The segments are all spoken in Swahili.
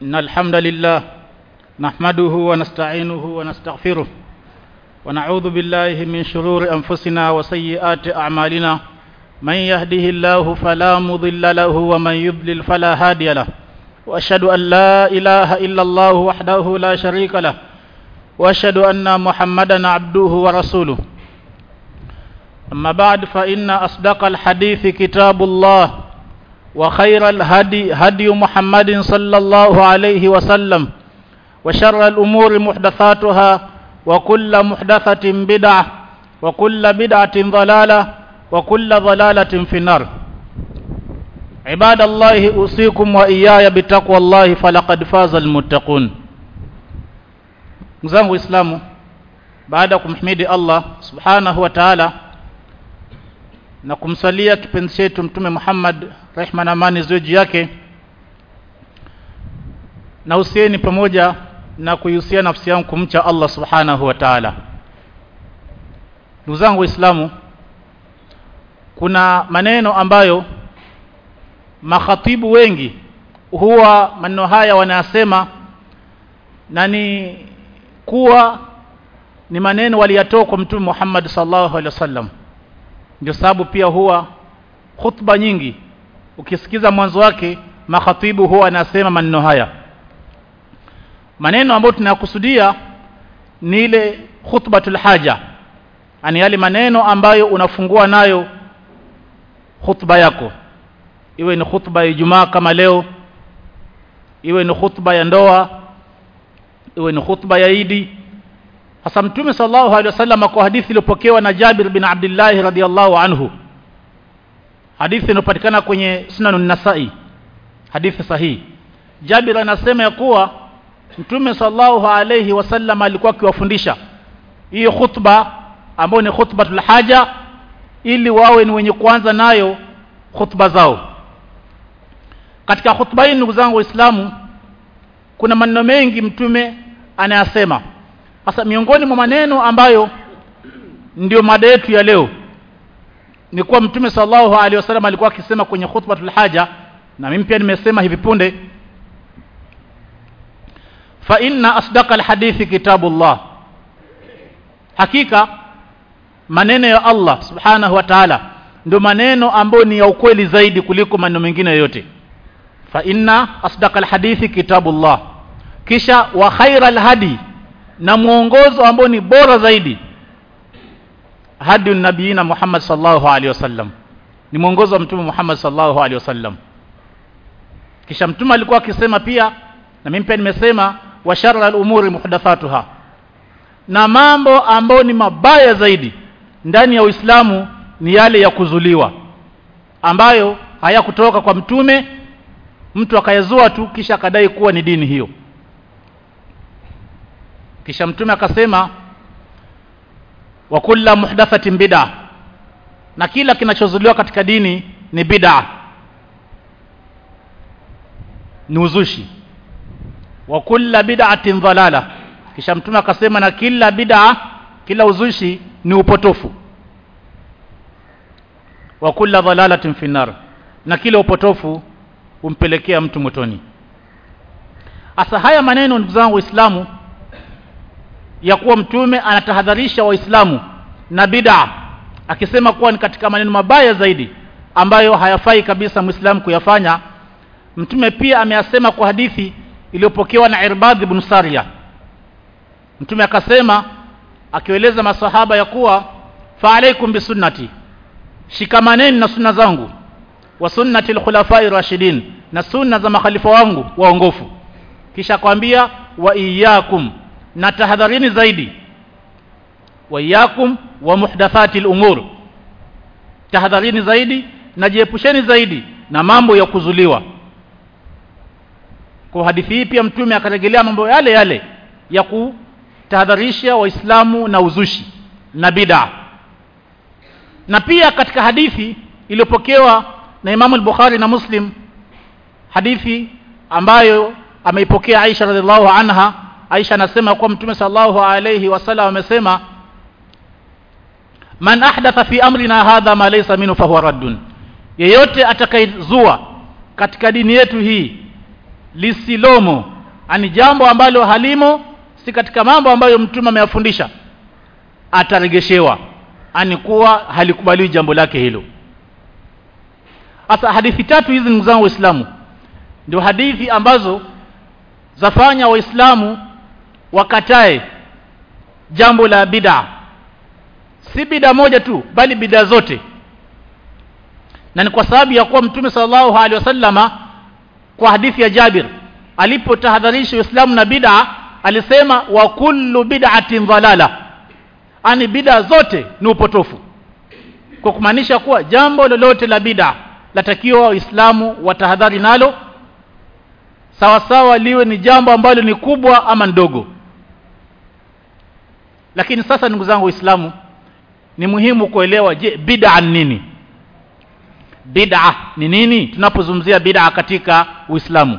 إن الحمد لله نحمده ونستعينه ونستغفره ونعوذ بالله من شرور أنفسنا وسيئات أعمالنا من يهده الله فلا مضل له ومن يضلل فلا هادي له وأشهد أن لا إله إلا الله وحده لا شريك له وأشهد أن محمدا عبده ورسوله أما بعد فإن أصدق الحديث كتاب الله وخير الهدي هدي محمد صلى الله عليه وسلم وشر الأمور محدثاتها وكل محدثة بدعة وكل بدعة ضلالة وكل ضلالة في النار. عباد الله أوصيكم وإياي بتقوى الله فلقد فاز المتقون. Mzangu Islamu, baada kumhimidi Allah subhanahu wa ta'ala na kumsalia kipenzi chetu Mtume Muhammad, rehma na amani ziwe juu yake, na usieni pamoja na kuihusia nafsi yangu kumcha Allah subhanahu wa ta'ala. Ndugu zangu Waislamu, kuna maneno ambayo makhatibu wengi huwa maneno haya wanayasema, na ni kuwa ni maneno waliyatoa kwa Mtume Muhammad sallallahu alaihi wasallam. Ndio sababu pia huwa khutba nyingi ukisikiza mwanzo wake makhatibu huwa anasema maneno haya. Maneno ambayo tunakusudia ni ile khutbatul haja, yani yale maneno ambayo unafungua nayo khutba yako, iwe ni khutba ya Ijumaa kama leo, iwe ni khutba ya ndoa, iwe ni khutba ya Idi. Hasa Mtume sallallahu alaihi wasallam kwa hadithi iliyopokewa na Jabir bin Abdullah radhiyallahu anhu, hadithi inapatikana kwenye Sunan an-Nasa'i, hadithi sahihi. Jabir anasema ya kuwa Mtume sallallahu alaihi wasallam alikuwa akiwafundisha hii khutba ambayo ni khutbatul haja, ili wawe ni wenye kuanza nayo khutba zao. Katika khutba hii, ndugu zangu Waislamu, kuna maneno mengi Mtume anayasema. Sasa miongoni mwa maneno ambayo ndio mada yetu ya leo ni kuwa Mtume sallallahu alaihi wasallam alikuwa akisema kwenye khutbatul haja, na mimi pia nimesema hivi punde, fa inna asdaqal hadithi kitabullah, hakika maneno ya Allah subhanahu wa ta'ala ndio maneno ambayo ni ya ukweli zaidi kuliko maneno mengine yote. Fa inna asdaqal hadithi kitabullah, kisha wa khairal hadi, na muongozo ambao ni bora zaidi, hadi nabiyina Muhammad sallallahu alaihi wasallam, ni muongozo wa Mtume Muhammad sallallahu alaihi wasallam. Kisha Mtume alikuwa akisema pia, na mimi pia nimesema, wa sharral umuri muhdathatuha, na mambo ambayo ni mabaya zaidi ndani ya Uislamu ni yale ya kuzuliwa, ambayo hayakutoka kwa Mtume, mtu akayazua tu kisha akadai kuwa ni dini hiyo. Kisha Mtume akasema, wa kullu muhdathatin bid'ah, na kila kinachozuliwa katika dini ni bid'ah, ni uzushi. Wa kullu bid'atin dhalala, kisha Mtume akasema, na kila bid'ah, kila uzushi ni upotofu. Wa kullu dhalalatin fi nar, na kila upotofu umpelekea mtu motoni. Asa haya maneno, ndugu zangu Waislamu, ya kuwa Mtume anatahadharisha Waislamu na bid'a, akisema kuwa ni katika maneno mabaya zaidi ambayo hayafai kabisa Muislamu kuyafanya. Mtume pia ameyasema kwa hadithi iliyopokewa na Irbad ibn Sariya. Mtume akasema, akieleza masahaba ya kuwa, fa alaikum bisunnati, shikamaneni na sunna zangu, wa sunnati al-khulafai rashidin, na sunna za makhalifa wangu waongofu. Kisha akwambia, wa iyyakum, na tahadharini zaidi, wa iyyakum wa muhdathati al-umur, tahadharini zaidi na jiepusheni zaidi na mambo ya kuzuliwa. Kwa hadithi hii pia Mtume akarejelea mambo yale yale ya kutahadharisha Waislamu na uzushi na bid'a. Na pia katika hadithi iliyopokewa na Imam al-Bukhari na Muslim, hadithi ambayo ameipokea Aisha radhiallahu anha, Aisha anasema kwa Mtume sallallahu alayhi wasallam amesema, man ahdatha fi amrina hadha ma laysa minhu fa huwa raddun, yeyote atakayezua katika dini yetu hii lisilomo ani jambo ambalo halimo, si katika mambo ambayo mtume ameyafundisha, ataregeshewa, ani kuwa halikubaliwi jambo lake hilo. Hasa hadithi tatu hizi ndugu zangu Waislamu ndio hadithi ambazo zafanya Waislamu wakatae jambo la bid'a. Si bid'a moja tu, bali bid'a zote. Na ni kwa sababu ya kuwa Mtume sallallahu alaihi wasallama kwa hadithi ya Jabir alipotahadharisha Uislamu na bid'a, alisema wa kullu bid'atin dhalala, ani bid'a zote ni upotofu, kwa kumaanisha kuwa jambo lolote la bid'a latakiwa Waislamu watahadhari nalo, sawa sawa liwe ni jambo ambalo ni kubwa ama ndogo. Lakini sasa ndugu zangu Waislamu, ni muhimu kuelewa, je, bid'a ni nini? Bid'a ni nini tunapozungumzia bid'a katika Uislamu?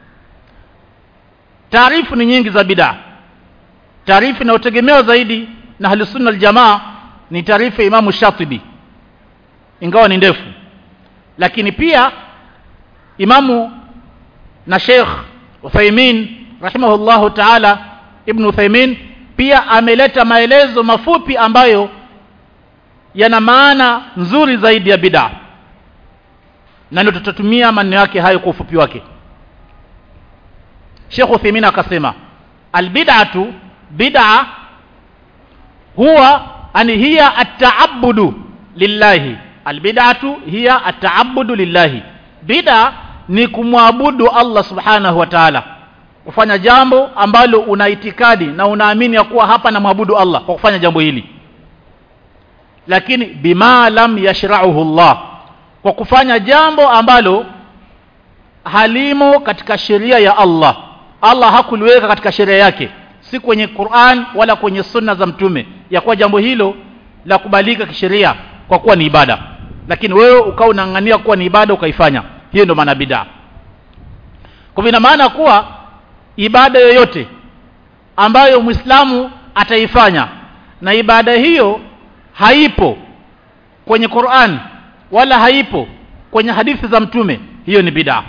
Taarifu ni nyingi za bid'a. Taarifu inayotegemewa zaidi na Ahlus Sunna wal Jamaa ni taarifu ya Imam Shatibi, ingawa ni ndefu. Lakini pia Imamu na Sheikh Uthaymeen rahimahullahu ta'ala, Ibn Uthaymeen pia ameleta maelezo mafupi ambayo yana maana nzuri zaidi ya bid'a, na ndio tutatumia maneno yake hayo kwa ufupi wake. Sheikh Uthaymeen akasema albid'atu, bid'a huwa ani hiya at-ta'abbudu lillahi. Albid'atu hiya at-ta'abbudu lillahi, bid'a ni kumwabudu Allah subhanahu wa ta'ala, kufanya jambo ambalo una itikadi na unaamini ya kuwa hapa na mwabudu Allah kwa kufanya jambo hili, lakini bima lam yashra'uhu Allah, kwa kufanya jambo ambalo halimo katika sheria ya Allah. Allah hakuliweka katika sheria yake, si kwenye Qur'an wala kwenye sunna za mtume, ya kuwa jambo hilo la kubalika kisheria kwa kuwa ni ibada, lakini wewe ukao unang'ania kuwa ni ibada ukaifanya. Hiyo ndio maana bid'a. Kwa ina maana kuwa ibada yoyote ambayo Muislamu ataifanya na ibada hiyo haipo kwenye Qur'an wala haipo kwenye hadithi za mtume, hiyo ni bid'a.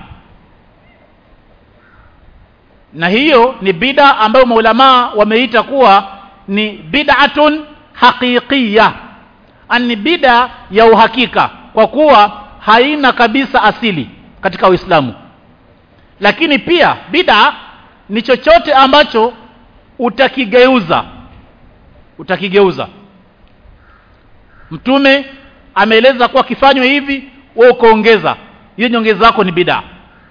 Na hiyo ni bid'a ambayo maulama wameita kuwa ni bid'atun haqiqiyya, ani bid'a ya uhakika, kwa kuwa haina kabisa asili katika Uislamu. Lakini pia bid'a ni chochote ambacho utakigeuza. Mtume ameeleza kuwa kifanywe hivi, wewe ukaongeza, hiyo nyongeza yako ni bid'a.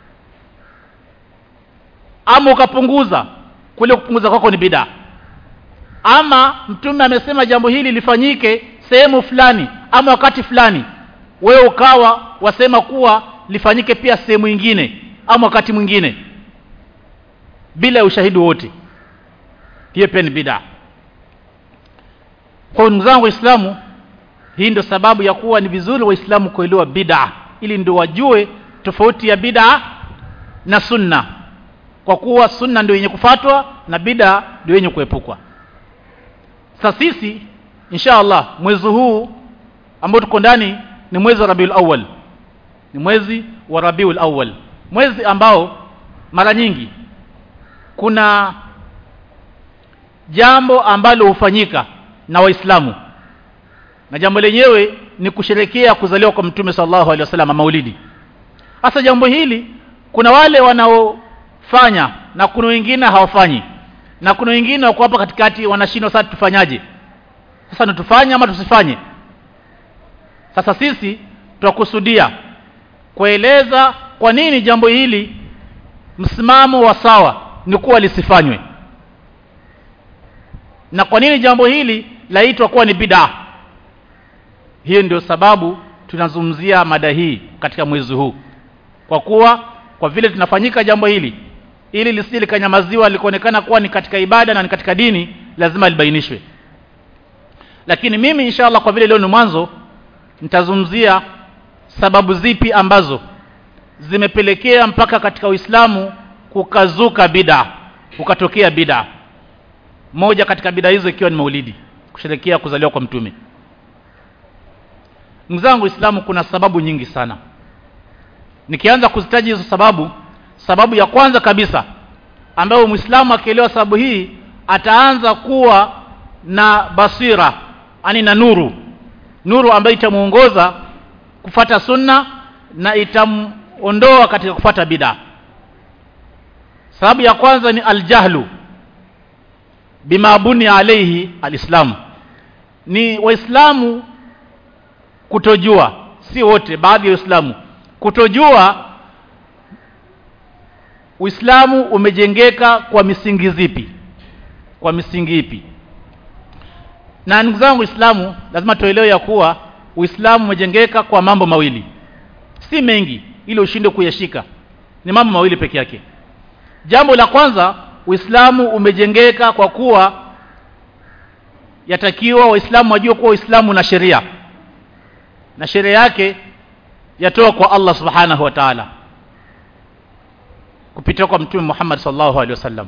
Ama ukapunguza, kule kupunguza kwako ni bid'a. Ama mtume amesema jambo hili lifanyike sehemu fulani ama wakati fulani, wewe ukawa wasema kuwa lifanyike pia sehemu nyingine ama wakati mwingine bila ushahidi wote, hiyo pia ni bid'a. Kwa ndugu zangu Waislamu, hii ndio sababu ya kuwa ni vizuri Waislamu kuelewa bid'a, ili ndio wajue tofauti ya bid'a na sunna, kwa kuwa sunna ndio yenye kufuatwa na bid'a ndio yenye kuepukwa. Sasa sisi inshallah mwezi huu ambao tuko ndani ni mwezi wa Rabiul Awwal, ni mwezi wa Rabiul Awwal, mwezi ambao mara nyingi kuna jambo ambalo hufanyika na Waislamu, na jambo lenyewe ni kusherehekea kuzaliwa kwa Mtume sallallahu alaihi wasallam, Maulidi. Hasa jambo hili kuna wale wanaofanya na kuna wengine hawafanyi, na kuna wengine wako hapa katikati wanashindwa sasa tufanyaje. Sasa tufanye ama tusifanye? Sasa sisi tutakusudia kueleza kwa nini jambo hili msimamo wa sawa ni kuwa lisifanywe, na kwa nini jambo hili laitwa kuwa ni bid'a. Hiyo ndio sababu tunazungumzia mada hii katika mwezi huu, kwa kuwa kwa vile tunafanyika jambo hili ili lisije likanyamaziwa likaonekana kuwa ni katika ibada na ni katika dini, lazima libainishwe. Lakini mimi inshallah kwa vile leo ni mwanzo, nitazungumzia sababu zipi ambazo zimepelekea mpaka katika Uislamu kukazuka bid'a, kukatokea bid'a. Moja katika bid'a hizo ikiwa ni Maulidi, kusherehekea kuzaliwa kwa Mtume. Ndugu zangu Uislamu, kuna sababu nyingi sana. Nikianza kuzitaja hizo sababu ya kwanza kabisa ambayo Muislamu akielewa sababu hii ataanza kuwa na basira, yani na nuru ambayo itamuongoza kufata sunna na itamondoa katika kufata bid'a. Sababu ya kwanza ni aljahlu bima buni alayhi alislam. Ni waislamu kutojua, si wote, baadhi ya waislamu kutojua Uislamu umejengeka kwa misingi zipi, kwa misingi ipi. Na ndugu zangu Uislamu lazima tuelewe ya kuwa Uislamu umejengeka kwa mambo mawili, si mengi ili ushinde kuyashika, ni mambo mawili peke yake. Jambo la kwanza, Uislamu umejengeka kwa kuwa yatakiwa waislamu wajue kuwa Uislamu na sheria, na sheria yake yatoka kwa Allah subhanahu wa ta'ala kupitia kwa Mtume Muhammad sallallahu alaihi wasallam.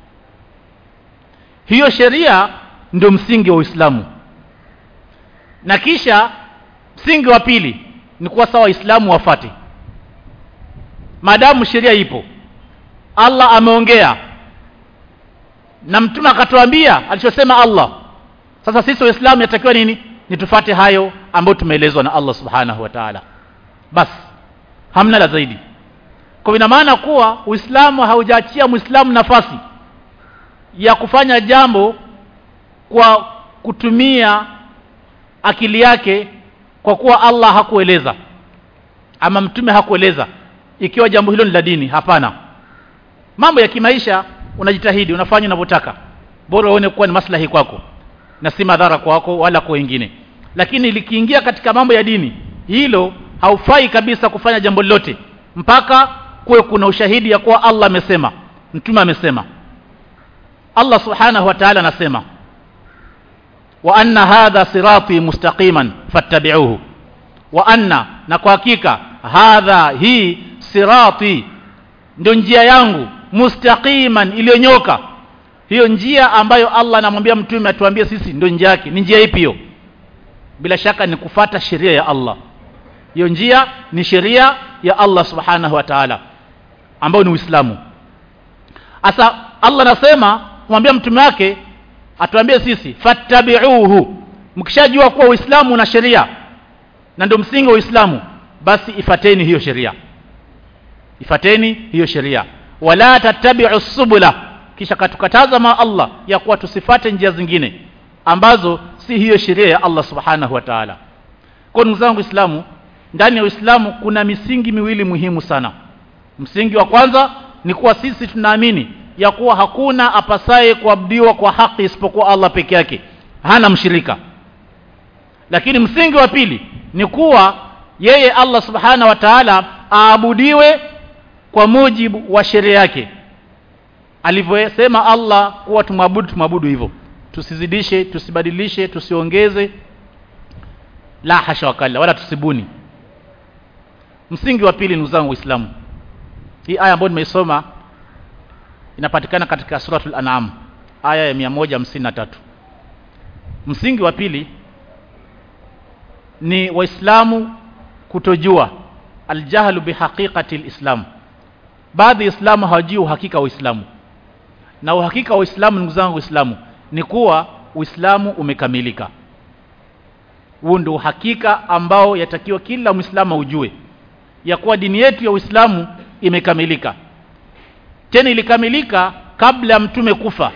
Hiyo sheria ndio msingi wa Uislamu. Na kisha msingi wa pili ni kuwa sawa Waislamu wafate. Maadamu sheria ipo, Allah ameongea na Mtume akatuambia alichosema Allah, sasa sisi Waislamu yatakiwa nini? Ni tufate hayo ambayo tumeelezwa na Allah subhanahu wa ta'ala. Bas, hamna la zaidi. Kwa ina maana kuwa Uislamu haujaachia Muislamu nafasi ya kufanya jambo kwa kutumia akili yake, kwa kuwa Allah hakueleza ama Mtume hakueleza, ikiwa jambo hilo ni la dini. Hapana. Mambo ya kimaisha unajitahidi, unafanya unavyotaka, bora uone kuwa ni maslahi kwako na si madhara kwako wala kwa wengine. Lakini likiingia katika mambo ya dini, hilo haufai kabisa kufanya jambo lolote mpaka kuwe kuna ushahidi ya kuwa Allah amesema, Mtume amesema. Allah subhanahu wa ta'ala anasema, wa anna hadha sirati mustaqiman fattabi'uhu, wa anna, na kwa hakika, hadha, hii, sirati, ndio njia yangu, mustaqiman, iliyonyoka. Hiyo njia ambayo Allah anamwambia Mtume atuambie sisi ndio njia yake. Ni njia ipi hiyo? Bila shaka ni kufata sheria ya Allah. Hiyo njia ni sheria ya Allah subhanahu wa ta'ala ambayo ni Uislamu. Asa Allah anasema kumwambia Mtume wake atuambie sisi fattabi'uhu. Mkishajua kuwa Uislamu una sheria na ndio msingi wa Uislamu, basi ifateni hiyo sheria. Ifateni hiyo sheria. Wala tattabi'u subula, kisha katukataza ma Allah ya kuwa tusifate njia zingine ambazo si hiyo sheria ya Allah subhanahu wa ta'ala. Kwa ndugu zangu Uislamu, ndani ya Uislamu kuna misingi miwili muhimu sana. Msingi wa kwanza ni kuwa sisi tunaamini ya kuwa hakuna apasaye kuabudiwa kwa haki isipokuwa Allah peke yake, hana mshirika. Lakini msingi wa pili ni kuwa yeye Allah subhanahu wa ta'ala aabudiwe kwa mujibu wa sheria yake. Alivyosema Allah kuwa tumwabudu hivyo, tusizidishe, tusibadilishe, tusiongeze, la hasha wakalla, wala tusibuni. Msingi wa pili, ndugu zangu Waislamu, hii aya ambayo nimeisoma inapatikana katika suratul An'am aya ya 153. Msingi wa pili ni Waislamu kutojua aljahlu bihaqiqati alislam. Baadhi ya Waislamu hawajui uhakika wa Uislamu. Na uhakika wa Uislamu, ndugu zangu Waislamu, ni kuwa Uislamu umekamilika. Huo ndio uhakika ambao yatakiwa kila Muislamu ujue, ya kuwa dini yetu ya Uislamu imekamilika. Tena ilikamilika kabla ya Mtume kufa.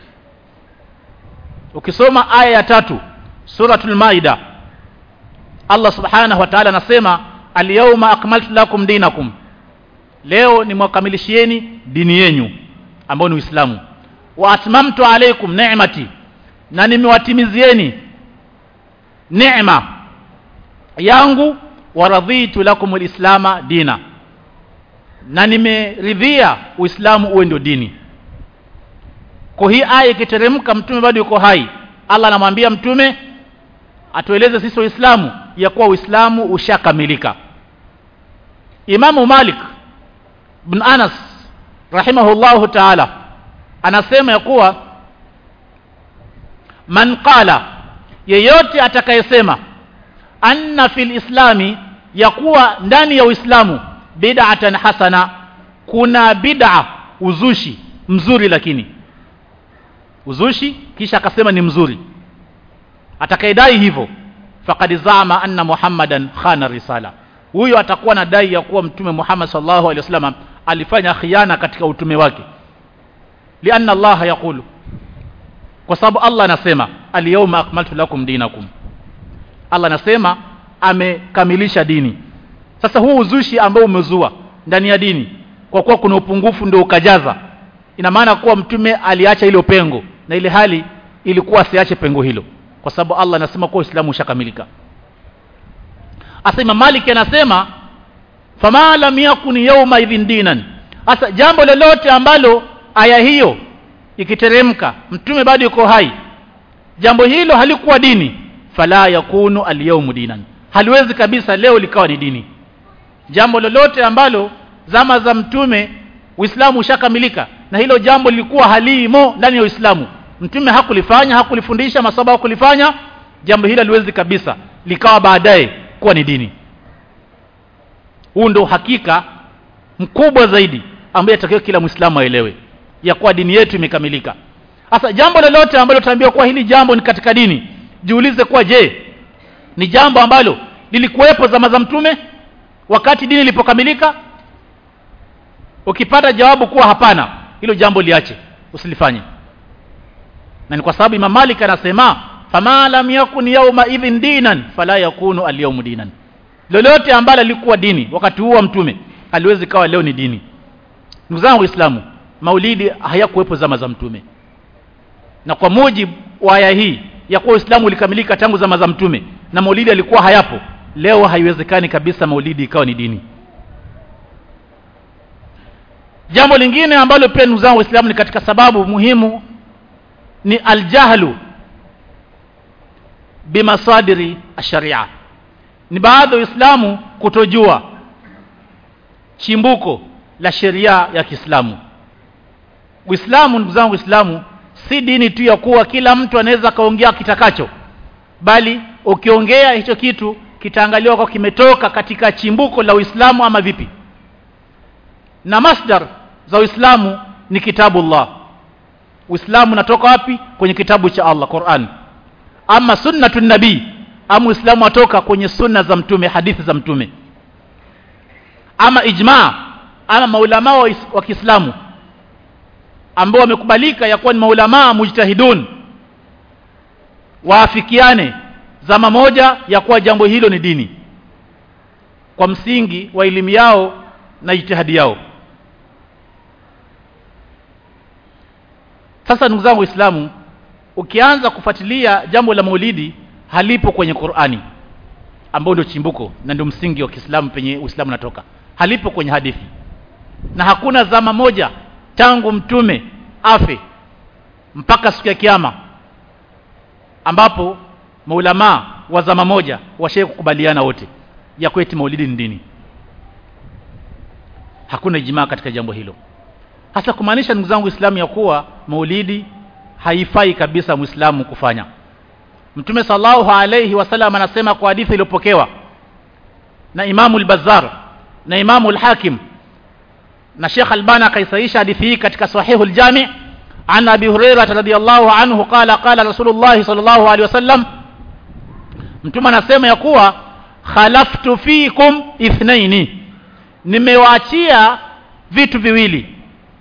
Ukisoma aya ya 3 suratul Maida, Allah subhanahu wa ta'ala anasema, al-yawma akmaltu lakum dinakum, leo nimewakamilishieni dini yenu ambayo ni Uislamu. Wa atmamtu alaykum ni'mati, na nimewatimizieni neema yangu. Wa raditu lakum al-islama dina, na nimeridhia Uislamu uwe ndio dini. Kwa hii aya ikiteremka, Mtume bado yuko hai, Allah anamwambia Mtume atueleze sisi Waislamu ya kuwa Uislamu ushakamilika. Imamu Malik bin Anas rahimahullahu ta'ala anasema ya kuwa man qala, yeyote atakayesema, anna fil islami, ya kuwa ndani ya Uislamu, bid'atan hasana, kuna bid'a, uzushi mzuri, lakini uzushi kisha akasema ni mzuri, atakayedai hivyo faqad zaama anna Muhammadan khana risala, huyo atakuwa na dai ya kuwa mtume Muhammad sallallahu alaihi wasallam alifanya khiana katika utume wake. Lianna Allah yaqulu, kwa sababu Allah anasema al-yawma akmaltu lakum dinakum, Allah anasema amekamilisha dini. Sasa huu uzushi ambao umezua ndani ya dini kwa kuwa kuna upungufu ndio ukajaza, ina maana kuwa mtume aliacha ile pengo, na ile hali ilikuwa asiache pengo hilo, kwa sababu Allah anasema kuwa Uislamu ushakamilika. Asema Malik anasema fama lam yakun yawma idhin dinan, asa jambo lolote ambalo aya hiyo ikiteremka mtume bado yuko hai, jambo hilo halikuwa dini, fala yakunu al-yawm dinan, haliwezi kabisa leo likawa ni dini. Jambo lolote ambalo zama za mtume Uislamu ushakamilika na hilo jambo lilikuwa halimo ndani ya Uislamu, mtume hakulifanya, hakulifundisha, masahaba hakulifanya, jambo hilo haliwezi kabisa likawa baadaye kuwa ni dini. Huu ndio hakika mkubwa zaidi ambaye atakiwa kila Muislamu aelewe, ya kuwa dini yetu imekamilika. Sasa jambo lolote ambalo tutaambiwa kuwa hili jambo ni katika dini, jiulize kuwa je, ni jambo ambalo lilikuwepo zama za mtume wakati dini ilipokamilika? Ukipata jawabu kuwa hapana, hilo jambo liache, usilifanye. Na ni kwa sababu Imam Malik anasema fama lam yakun yawma idhin dinan fala yakunu al-yawm dinan, lolote ambalo lilikuwa dini wakati huo mtume haliwezi kawa leo ni dini. Ndugu zangu Waislamu, maulidi hayakuwepo zama za mtume, na kwa mujibu wa aya hii ya kuwa Uislamu ulikamilika tangu zama za mtume na maulidi yalikuwa hayapo, leo haiwezekani kabisa maulidi ikawa ni dini. Jambo lingine ambalo pia ndugu zangu Waislamu ni katika sababu muhimu ni aljahlu bimasadiri ash-sharia, ni baadhi ya Uislamu kutojua chimbuko la sheria ya Kiislamu. Uislamu ndugu zangu Waislamu si dini tu ya kuwa kila mtu anaweza kaongea kitakacho, bali ukiongea hicho kitu kitaangaliwa kwa kimetoka katika chimbuko la Uislamu ama vipi. Na masdar za Uislamu ni kitabullah. Uislamu unatoka wapi? Kwenye kitabu cha Allah, Qur'an. Ama sunnatun nabii, ama Uislamu atoka kwenye sunna za mtume, hadithi za mtume. Ama ijma, ama maulama wa Kiislamu ambao wamekubalika ya kuwa ni maulama mujtahidun, waafikiane zama moja ya kuwa jambo hilo ni dini kwa msingi wa elimu yao na ijtihadi yao. Sasa ndugu zangu Waislamu, ukianza kufuatilia jambo la maulidi halipo kwenye Qur'ani, ambao ndio chimbuko na ndio msingi wa Kiislamu penye Uislamu unatoka, halipo kwenye hadithi. Na hakuna zama moja tangu mtume afe mpaka siku ya kiyama ambapo maulama wa zama moja washaye kukubaliana wote ya kweti maulidi ni dini. Hakuna ijmaa katika jambo hilo. Hasa kumaanisha ndugu zangu Uislamu ya kuwa maulidi haifai kabisa Muislamu kufanya. Mtume sallallahu alayhi wasallam anasema kwa hadithi iliyopokewa na Imamu al-Bazzar na Imamu al-Hakim, na Sheikh Albani akaisahihisha hadithi hii katika Sahihul Jami' an Abi Hurairah radhiyallahu anhu qala qala Rasulullah sallallahu alayhi wasallam, Mtume anasema ya kuwa khalaftu fikum ithnaini, nimewaachia vitu viwili,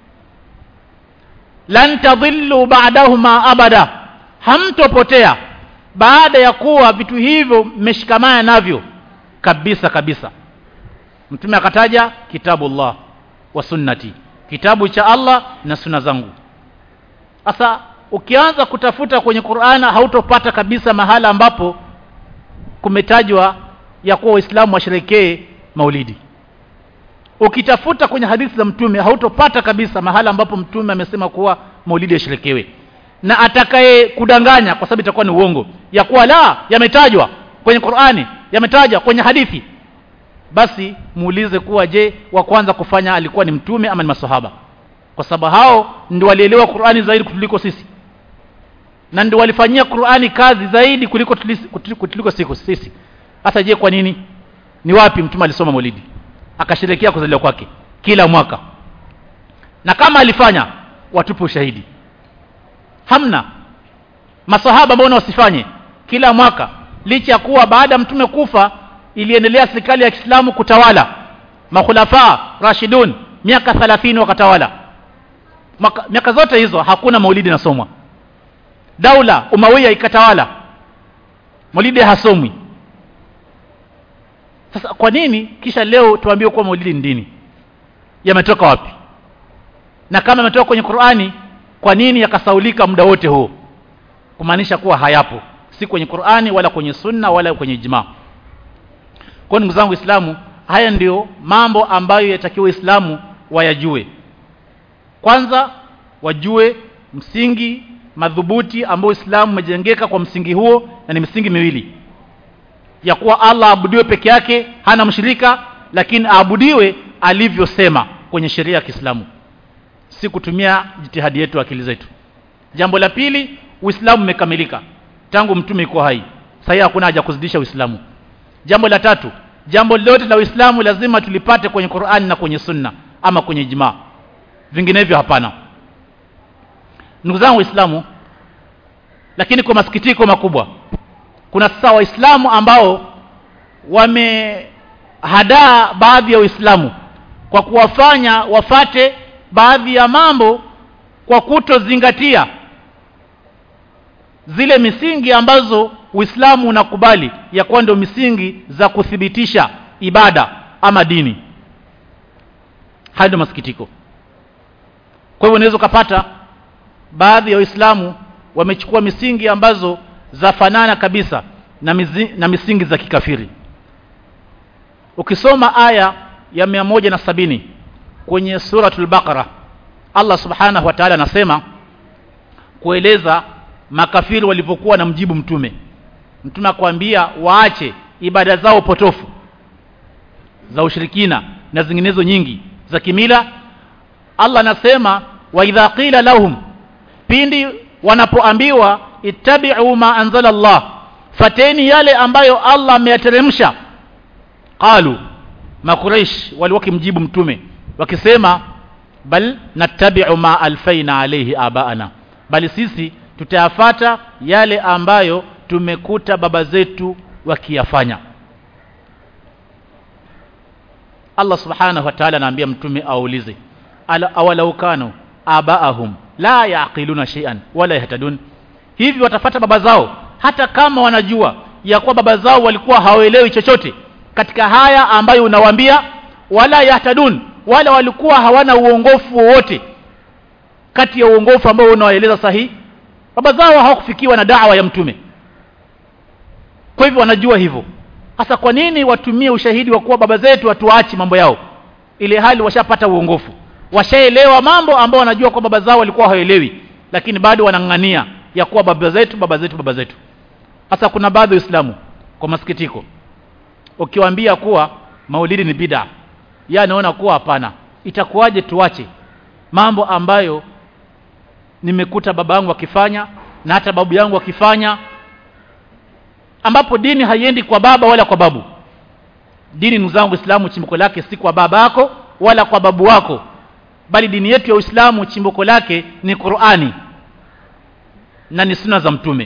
lan tadhillu ba'dahuma abada, hamtopotea baada ya kuwa vitu hivyo mmeshikamana navyo kabisa kabisa. Mtume akataja kitabullah wa sunnati, kitabu cha Allah na sunna zangu. Sasa ukianza kutafuta kwenye Qur'ana hautopata kabisa mahala ambapo kumetajwa ya kuwa Waislamu washerekee maulidi. Ukitafuta kwenye hadithi za mtume hautopata kabisa mahala ambapo mtume amesema kuwa maulidi yasherekewe. Na atakaye kudanganya, kwa sababu itakuwa ni uongo, ya kuwa la yametajwa kwenye Qur'ani, yametajwa kwenye hadithi, basi muulize kuwa je, wa kwanza kufanya alikuwa ni mtume ama ni maswahaba? Kwa sababu hao ndio walielewa Qur'ani zaidi kuliko sisi, na ndio walifanyia Qur'ani kazi zaidi kuliko sisi. Sasa je, kwa nini? Ni wapi mtume alisoma maulidi akasherehekea kuzaliwa kwake kila mwaka? Na kama alifanya, watupe ushahidi. Hamna. Masahaba mbona wasifanye kila mwaka, licha ya kuwa baada mtume kufa iliendelea serikali ya Kiislamu kutawala, makhulafa rashidun miaka 30 wakatawala. Miaka zote hizo hakuna maulidi nasomwa. Daula Umawiya ikatawala, maulidi hasomwi. Sasa kwa nini kisha leo tuambiwe kuwa maulidi ni dini? Yametoka wapi? Na kama yametoka kwenye Qur'ani, kwa nini yakasaulika muda wote huo? Kumaanisha kuwa hayapo, si kwenye Qur'ani wala kwenye Sunna wala kwenye ijma. Kwa ndugu zangu Waislamu, haya ndio mambo ambayo yatakiwa Waislamu wayajue. Kwanza wajue msingi madhubuti ambao Uislamu umejengeka kwa msingi huo, na ni misingi miwili: ya kuwa Allah abudiwe peke yake, hana mshirika, lakini aabudiwe alivyosema kwenye sheria ya Kiislamu, si kutumia jitihadi yetu, akili zetu. Jambo la pili, Uislamu umekamilika tangu mtume yuko hai, sasa hakuna haja kuzidisha Uislamu. Jambo la tatu, jambo lote la Uislamu lazima tulipate kwenye Qur'ani na kwenye Sunna ama kwenye ijma, vinginevyo hapana. Ndugu zangu Waislamu, lakini kwa masikitiko makubwa, kuna sasa Waislamu ambao wamehadaa baadhi ya Waislamu kwa kuwafanya wafate baadhi ya mambo kwa kutozingatia zile misingi ambazo Uislamu unakubali ya kuwa ndio misingi za kuthibitisha ibada ama dini. Hayo masikitiko. Kwa hivyo unaweza kupata baadhi ya Waislamu wamechukua misingi ambazo zafanana kabisa na misingi za kikafiri. Ukisoma aya ya 170 kwenye suratul Baqara, Allah subhanahu wa ta'ala anasema kueleza makafiri walivyokuwa na mjibu mtume. Mtume akwambia waache ibada zao potofu za ushirikina na zinginezo nyingi za kimila. Allah anasema wa idha qila lahum, pindi wanapoambiwa ittabi'u ma anzala Allah, fateni yale ambayo Allah ameyateremsha, qalu, makuraish waliwakimjibu mtume wakisema bal nattabi'u ma alfaina alayhi abaana, bali sisi tutayafata yale ambayo tumekuta baba zetu wakiyafanya. Allah subhanahu wa ta'ala anaambia mtume aulize, awalau kanu abaahum la yaqiluna shay'an wala yahtadun, hivi watafata baba zao hata kama wanajua ya kuwa baba zao walikuwa hawaelewi chochote katika haya ambayo unawaambia, wala yahtadun, wala walikuwa hawana uongofu wowote kati ya uongofu ambao unawaeleza sahihi. Baba zao hawakufikiwa na da'wa ya mtume, kwa hivyo wanajua hivyo. Hasa kwa nini watumie ushahidi wa kuwa baba zetu watuachi mambo yao, ile hali washapata uongofu, washaelewa mambo ambao wanajua kwa baba zao walikuwa hawaelewi, lakini bado wanang'ania ya kuwa baba zetu baba zetu baba zetu. Hasa kuna baadhi ya Waislamu kwa masikitiko, ukiwaambia kuwa maulidi ni bid'a, yeye anaona kuwa hapana, itakuwaje tuache mambo ambayo nimekuta baba yangu akifanya na hata babu yangu akifanya, ambapo dini haiendi kwa baba wala kwa babu. Dini ndugu zangu Uislamu chimbuko lake si kwa baba yako wala kwa babu wako, bali dini yetu ya Uislamu chimbuko lake ni Qur'ani na ni sunna za mtume.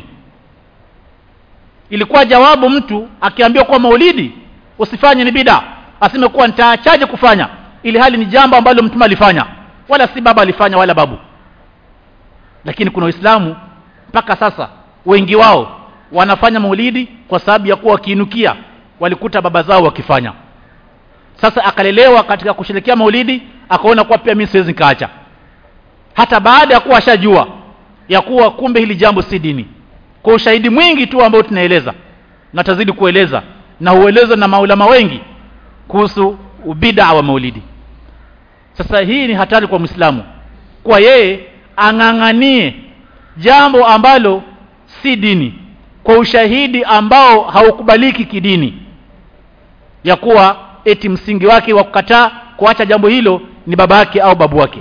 Ilikuwa jawabu mtu akiambiwa kwa maulidi usifanye ni bid'a, aseme kuwa nitaachaje kufanya, ili hali ni jambo ambalo mtume alifanya, wala si baba alifanya wala babu. Lakini kuna Waislamu mpaka sasa wengi wao wanafanya maulidi kwa sababu ya kuwa wakiinukia walikuta baba zao wakifanya. Sasa akalelewa katika kusherehekea maulidi, akaona kuwa pia mimi siwezi nikaacha, hata baada ya kuwa ashajua ya kuwa kumbe hili jambo si dini. Kwa ushahidi mwingi tu ambao tunaeleza na tazidi kueleza na hueleza na maulama wengi kuhusu ubid'a wa maulidi. Sasa hii ni hatari kwa Muislamu, kwa yeye ang'ang'anie jambo ambalo si dini kwa ushahidi ambao haukubaliki kidini, ya kuwa eti msingi wake wa kukataa kuacha jambo hilo ni baba yake au babu wake.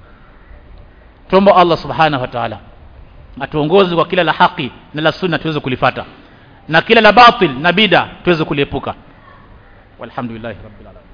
Tuombe Allah subhanahu wa ta'ala atuongoze kwa kila la haki na la sunna tuweze kulifata, na kila la batil na bid'a tuweze kuliepuka. Walhamdulillahi rabbil alamin.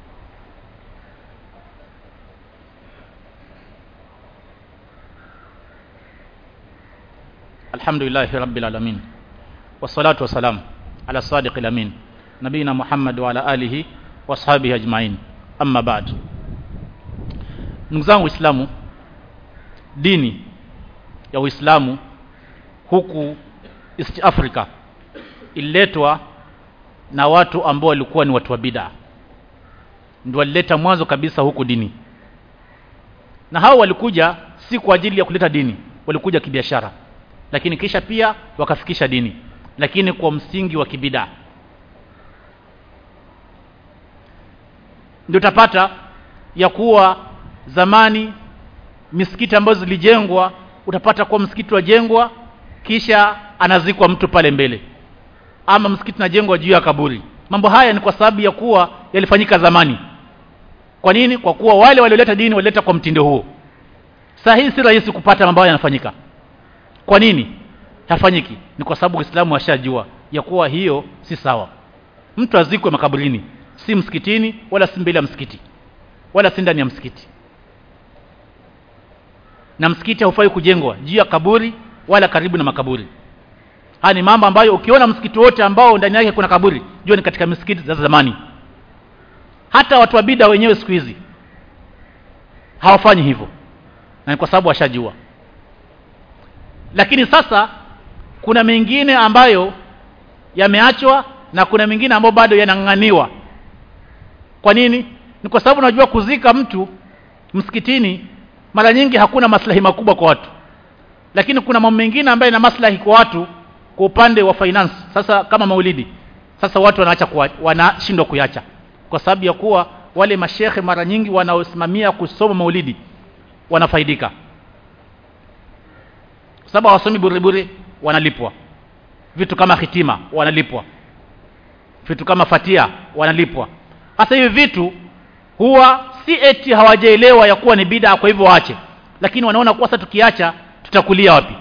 Alhamdulillahi rabbil alamin. Wassalatu wassalam ala sadiqil amin. Nabina Muhammad wa ala alihi wa ashabihi ajma'in. Amma ba'd. Ndugu zangu Waislamu, dini ya Uislamu huku East Africa ililetwa na watu ambao walikuwa ni watu wa bid'a. Ndio walileta mwanzo kabisa huku dini. Na hao walikuja si kwa ajili ya kuleta dini, walikuja kibiashara. Lakini kisha pia wakafikisha dini, lakini kwa msingi wa kibid'a. Ndio utapata ya kuwa zamani misikiti ambazo zilijengwa, utapata kwa msikiti wajengwa kisha anazikwa mtu pale mbele, ama msikiti unajengwa juu ya kaburi. Mambo haya ni kwa sababu ya kuwa yalifanyika zamani. Kwa nini? Kwa kuwa wale walioleta dini walileta kwa mtindo huo. Sasa hii si rahisi kupata mambo haya yanafanyika. Kwa nini hafanyiki? Ni kwa sababu Uislamu washajua ya kuwa hiyo si sawa. Mtu azikwe makaburini, si msikitini wala si mbele ya msikiti wala si ndani ya msikiti. Na msikiti haufai kujengwa juu ya kaburi wala karibu na makaburi. Haya ni mambo ambayo ukiona msikiti wote ambao ndani yake kuna kaburi, jua ni katika misikiti za zamani. Hata watu wa bid'a wenyewe siku hizi hawafanyi hivyo, na ni kwa sababu washajua. Lakini sasa kuna mengine ambayo yameachwa na kuna mengine ambayo bado yanang'aniwa. Kwa nini? Ni kwa sababu unajua kuzika mtu msikitini mara nyingi hakuna maslahi makubwa kwa watu. Lakini kuna mambo mengine ambayo yana maslahi kwa watu kwa upande wa finance. Sasa kama maulidi, sasa watu wanashindwa kuiacha kwa sababu ya kuwa wale mashehe mara nyingi wanaosimamia kusoma maulidi wanafaidika. Kwa sababu wasomi bure wanalipwa. Vitu kama hitima wanalipwa. Vitu kama fatia wanalipwa. Sasa hivi vitu huwa si eti hawajaelewa ya kuwa ni bid'a kwa hivyo waache. Lakini wanaona kwa sasa tukiacha tutakulia wapi?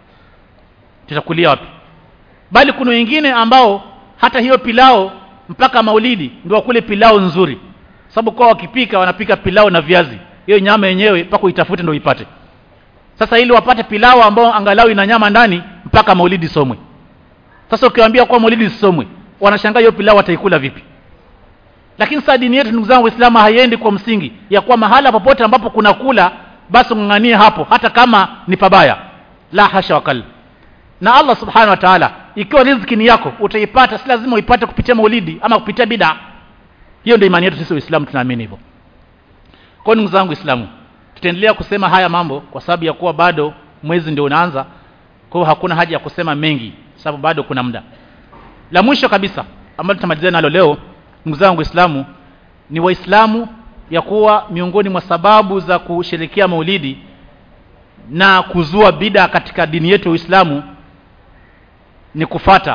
Bali kuna wengine ambao hata hiyo pilao mpaka maulidi ndio wakule pilao nzuri. Sababu kwa wakipika wanapika pilao na viazi. Hiyo nyama yenyewe mpaka uitafute ndio ipate. Sasa ili wapate pilao ambao angalau ina nyama ndani mpaka maulidi somwe. Sasa ukiwaambia kwa maulidi somwe, wanashangaa hiyo pilao wataikula vipi? Lakini sasa dini yetu ndugu zangu Waislamu haiendi kwa msingi ya kuwa mahala popote ambapo kuna kula basi nganganie hapo hata kama ni pabaya. La hasha wakal. Na Allah subhanahu wa ta'ala, ikiwa riziki ni yako utaipata, si lazima uipate kupitia maulidi ama kupitia bid'a. Hiyo ndio imani yetu sisi Waislamu, tunaamini hivyo. Kwa ndugu zangu Waislamu, tutaendelea kusema haya mambo kwa sababu ya kuwa bado mwezi ndio unaanza. Kwa hiyo hakuna haja ya kusema mengi sababu bado kuna muda. La mwisho kabisa ambalo tutamalizana nalo leo ndugu zangu Waislamu, ni Waislamu ya kuwa miongoni mwa sababu za kusherehekea maulidi na kuzua bid'a katika dini yetu ya Uislamu ni kufata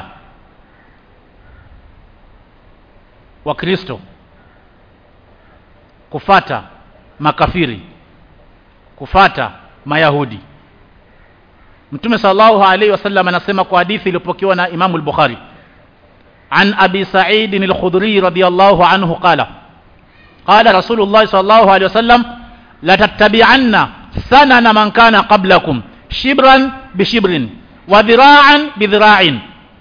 Wakristo, kufata makafiri, kufata Mayahudi. Mtume sallallahu alaihi wasallam anasema kwa hadithi iliyopokewa na Imam al-Bukhari an Abi Sa'id al-Khudri radiyallahu anhu qala qala Rasulullah sallallahu alaihi wasallam la tattabi'anna sanana man kana qablakum shibran bi shibrin wa dhira'an bi dhira'in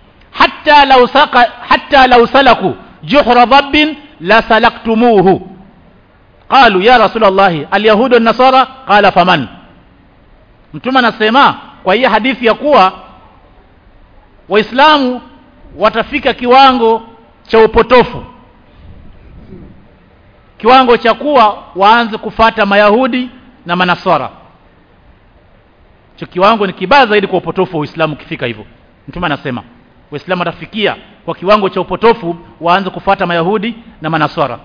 hatta law salaku juhra dhabbin la salaktumuhu. Qalu ya Rasulullah al-yahudu an-nasara qala faman. Mtume anasema kwa hii hadithi ya kuwa Waislamu watafika kiwango cha upotofu, kiwango cha kuwa waanze kufata Mayahudi na Manasara. Hicho kiwango ni kibaya zaidi kwa upotofu wa Uislamu kifika hivyo. Mtume anasema Waislamu watafikia kwa kiwango cha upotofu waanze kufata Mayahudi na Manasara,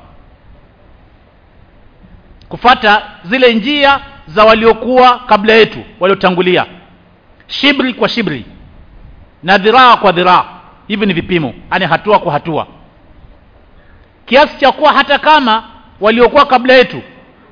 kufata zile njia za waliokuwa kabla yetu, waliotangulia, shibri kwa shibri na dhiraa kwa dhiraa. Hivi ni vipimo, yani hatua kwa hatua, kiasi cha kuwa hata kama waliokuwa kabla yetu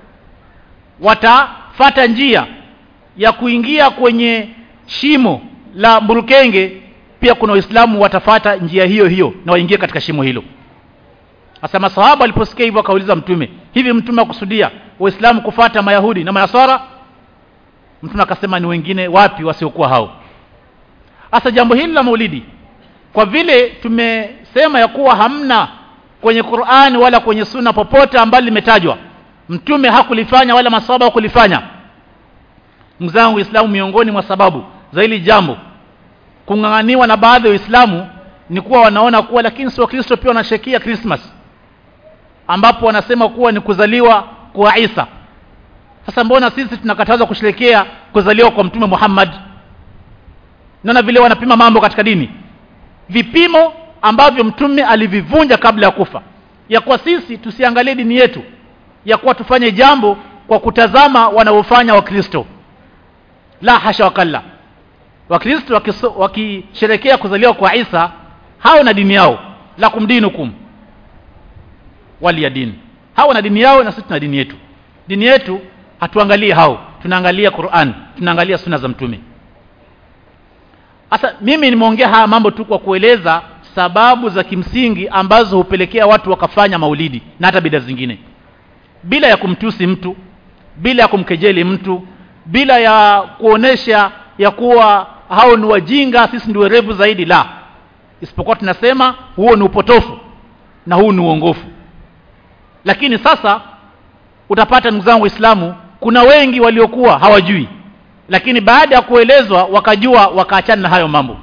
watafata njia ya kuingia kwenye shimo la mburukenge, pia kuna Waislamu watafata njia hiyo hiyo na waingie katika shimo hilo. Hasa masahaba waliposikia hivyo wakauliza Mtume, hivi Mtume akusudia Waislamu kufata Mayahudi na Manasara? Mtume akasema ni wengine wapi wasiokuwa hao. Hasa jambo hili la maulidi, kwa vile tumesema ya kuwa hamna kwenye Qur'ani wala kwenye Sunna popote ambalo limetajwa, mtume hakulifanya wala masahaba hakulifanya. Mzangu Uislamu, miongoni mwa sababu za hili jambo kung'ang'aniwa na baadhi ya Waislamu ni kuwa wanaona kuwa lakini si Wakristo pia wanashekia Christmas, ambapo wanasema kuwa ni kuzaliwa kwa Isa. Sasa mbona sisi tunakatazwa kusherehekea kuzaliwa kwa Mtume Muhammad? Naona vile wanapima mambo katika dini, vipimo ambavyo mtume alivivunja kabla ya kufa, ya kwa sisi tusiangalie dini yetu, ya kuwa tufanye jambo kwa kutazama wanaofanya Wakristo. La hasha wakalla. Wakristo wakisherehekea kuzaliwa kwa Isa, hao na dini yao, lakum dinukum waliya din. Hao na dini yao na sisi tuna dini yetu. Dini yetu hatuangalie hao, tunaangalia Qur'an, tunaangalia sunna za mtume. Sasa mimi nimeongea haya mambo tu kwa kueleza sababu za kimsingi ambazo hupelekea watu wakafanya maulidi na hata bidaa zingine, bila ya kumtusi mtu, bila ya kumkejeli mtu, bila ya kuonesha ya kuwa hao ni wajinga, sisi ndio werevu zaidi. La, isipokuwa tunasema huo ni upotofu na huu ni uongofu. Lakini sasa utapata ndugu zangu Waislamu, kuna wengi waliokuwa hawajui, lakini baada ya kuelezwa wakajua, wakaachana na hayo mambo.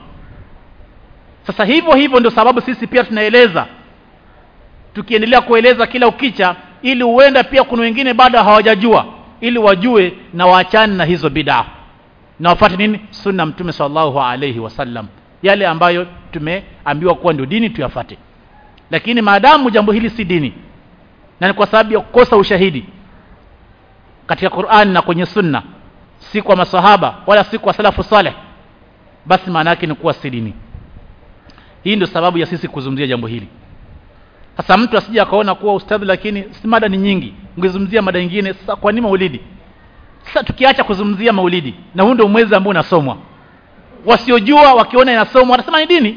Sasa hivyo ndio sababu sisi pia tunaeleza, tukiendelea kueleza kila ukicha, ili huenda pia kuna wengine bado hawajajua, ili wajue na waachane na hizo bid'a na wafuate nini? Sunna Mtume sallallahu alayhi wasallam, yale ambayo tumeambiwa kuwa ndio dini tuyafuate. Lakini maadamu jambo hili si dini, na ni kwa sababu ya kukosa ushahidi katika Qur'an na kwenye Sunna, si kwa masahaba wala si kwa salafu saleh, basi maana yake ni kuwa si dini. Hii ndio sababu ya sisi kuzungumzia jambo hili. Sasa mtu asije akaona kuwa ustadhi, lakini si mada ni nyingi, ungezungumzia mada nyingine. Sasa kwa nini maulidi? Sasa tukiacha kuzungumzia maulidi, na huu ndio mwezi ambao unasomwa, wasiojua wakiona inasomwa watasema ni dini,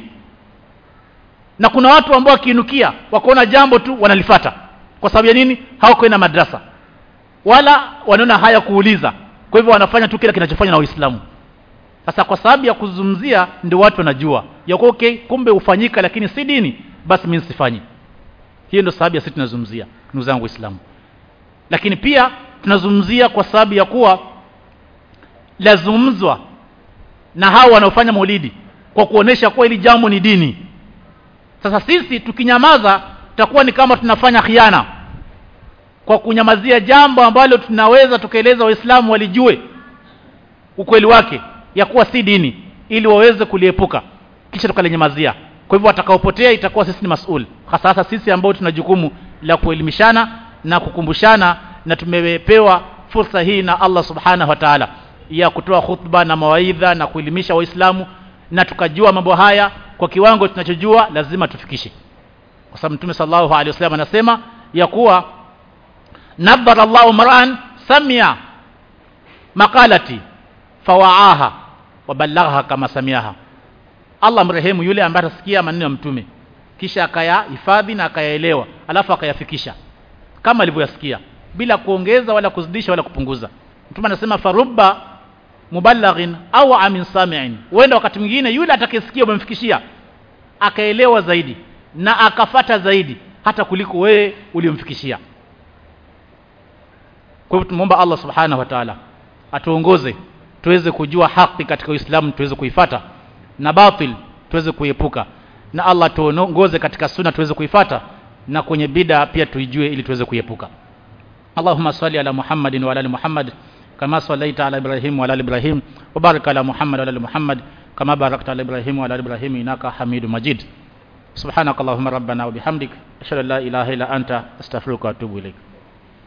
na kuna watu ambao wakiinukia wakaona jambo tu wanalifuata. Kwa sababu ya nini? Hawakwenda madrasa wala wanaona haya kuuliza, kwa hivyo wanafanya tu kile kinachofanywa na Uislamu. Sasa kwa sababu ya kuzungumzia ndio watu wanajua ya kwa okay, kumbe ufanyika lakini si dini, basi mimi sifanyi. Hiyo ndio sababu ya sisi tunazungumzia, ndugu zangu Waislamu. Lakini pia tunazungumzia kwa sababu ya kuwa lazungumzwa na hao wanaofanya maulidi kwa kuonesha kuwa hili jambo ni dini. Sasa sisi tukinyamaza tutakuwa ni kama tunafanya khiana kwa kunyamazia jambo ambalo tunaweza tukaeleza Waislamu walijue ukweli wake ya kuwa si dini, ili waweze kuliepuka, kisha tukalinyamazia. Kwa hivyo watakaopotea itakuwa sisi ni mas'ul, hasa sisi ambao tuna jukumu la kuelimishana na kukumbushana, na tumepewa fursa hii na Allah subhanahu wa ta'ala ya kutoa khutba na mawaidha na kuelimisha Waislamu, na tukajua mambo haya kwa kiwango tunachojua lazima tufikishe. Kwa sababu Mtume sallallahu alaihi wasallam anasema ya kuwa nabara Allahu mar'an samia maqalati fawaaha wa balagha kama samiaha. Allah mrehemu yule ambaye atasikia maneno ya mtume kisha akayahifadhi na akayaelewa, alafu akayafikisha kama alivyoyasikia bila kuongeza wala kuzidisha wala kupunguza. Mtume anasema farubba muballighin au amin sami'in, wenda wakati mwingine yule atakayesikia umemfikishia akaelewa zaidi na akafata zaidi hata kuliko wewe uliyomfikishia. Kwa hivyo tumuomba Allah subhanahu wa ta'ala atuongoze tuweze kujua haki katika Uislamu, tuweze kuifuata, na batil tuweze kuepuka, na Allah tuongoze katika sunna tuweze kuifuata, na kwenye bid'a pia tuijue ili tuweze kuepuka. Allahumma salli ala Muhammadin wa ala ali Muhammad kama sallaita ala Ibrahim wa ala ali Ibrahim wa barik ala Muhammad wa ala ali Muhammad kama barakta ala Ibrahim wa ala ali Ibrahim innaka Hamidum Majid. Subhanakallahumma rabbana wa bihamdik ashhadu an la ilaha illa anta astaghfiruka wa atubu ilaik.